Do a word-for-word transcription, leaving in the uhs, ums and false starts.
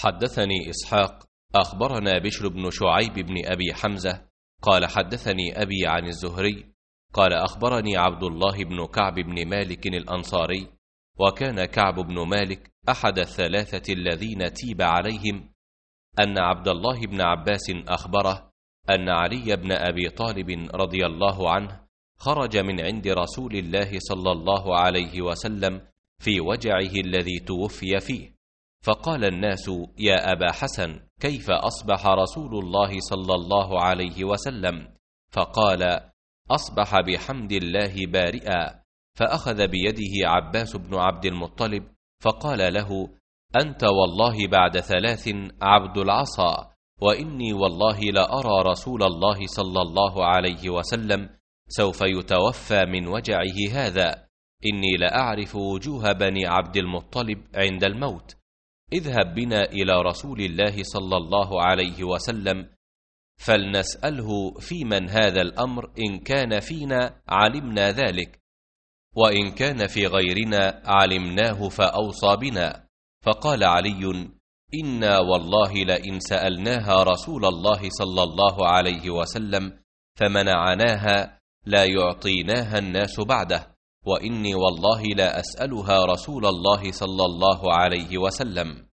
حدثني إسحاق أخبرنا بشر بن شعيب بن أبي حمزة قال حدثني أبي عن الزهري قال أخبرني عبد الله بن كعب بن مالك الأنصاري، وكان كعب بن مالك أحد الثلاثة الذين تيب عليهم، أن عبد الله بن عباس أخبره أن علي بن أبي طالب رضي الله عنه خرج من عند رسول الله صلى الله عليه وسلم في وجعه الذي توفي فيه، فقال الناس: يا أبا حسن، كيف أصبح رسول الله صلى الله عليه وسلم؟ فقال: أصبح بحمد الله بارئا. فأخذ بيده عباس بن عبد المطلب فقال له: أنت والله بعد ثلاث عبد العصا، وإني والله لأرى رسول الله صلى الله عليه وسلم سوف يتوفى من وجعه هذا، إني لأعرف وجوه بني عبد المطلب عند الموت، اذهب بنا إلى رسول الله صلى الله عليه وسلم فلنسأله في من هذا الأمر، إن كان فينا علمنا ذلك، وإن كان في غيرنا علمناه فأوصى بنا. فقال علي: إنا والله لئن سألناها رسول الله صلى الله عليه وسلم فمنعناها لا يعطيناها الناس بعده، وإني والله لا أسألها رسول الله صلى الله عليه وسلم.